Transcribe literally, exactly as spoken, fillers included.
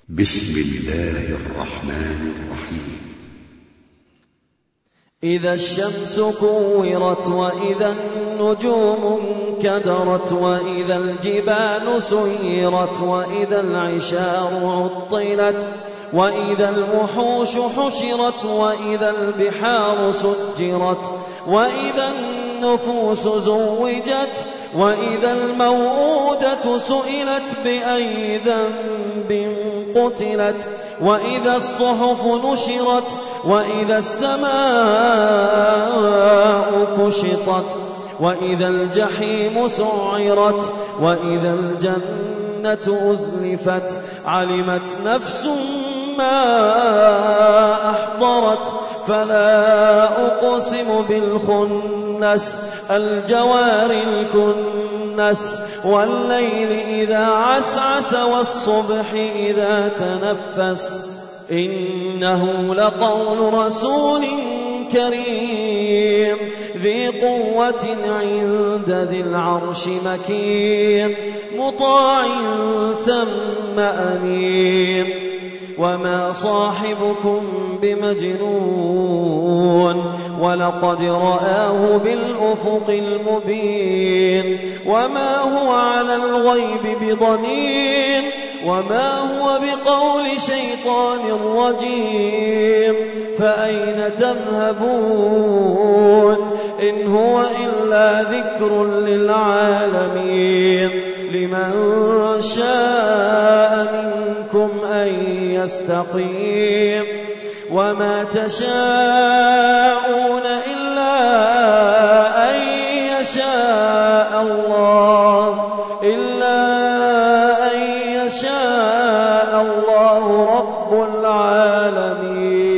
بسم الله الرحمن الرحيم. إذا الشمس كورت وإذا النجوم انكدرت وإذا الجبال سيرت وإذا العشار عطلت وإذا الوحوش حشرت وإذا البحار سجرت وإذا النفوس زوجت وإذا الموءودة سئلت بأي ذنب قتلت وإذا الصحف نشرت وإذا السماء كشطت وإذا الجحيم سعرت وإذا الجنة أزلفت علمت نفس ما أحضرت فلا أقسم بالخنس الجوار الكنس والليل إذا عسعس والصبح إذا تنفس إنه لقول رسول كريم ذي قوة عند ذي العرش مكين مطاع ثم أمين وما صاحبكم بمجنون ولقد رآه بالأفق المبين وما هو على الغيب بضنين وما هو بقول شيطان رجيم فأين تذهبون إن هو إلا ذكر للعالمين لمن شاء منكم أن يستقيم وما تشاءون إلا أن يشاء الله إلا أن يشاء الله رب العالمين.